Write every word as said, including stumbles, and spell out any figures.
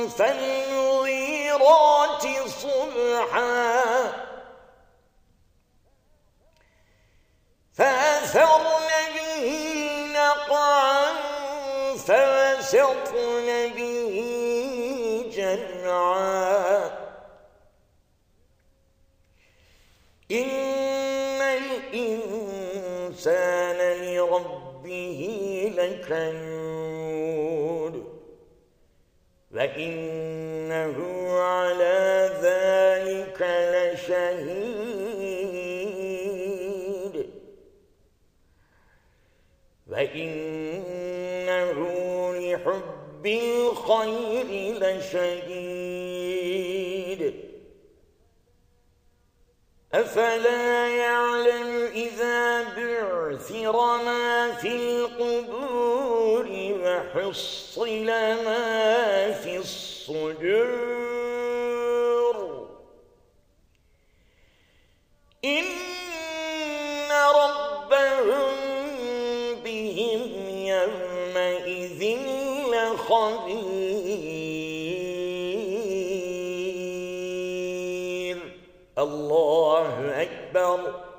فالمغيرات صبحا فأثرن به نقعا فوسطن به جمعا إن الإنسان لربه لكنود وإنه على ذلك لشهيد وإنه لحب الخير لشديد أفلا يعلم إذا بعثر ما في القبور وحصل ما في الصدور إن ربهم بهم يومئذ لخبير الله أكبر.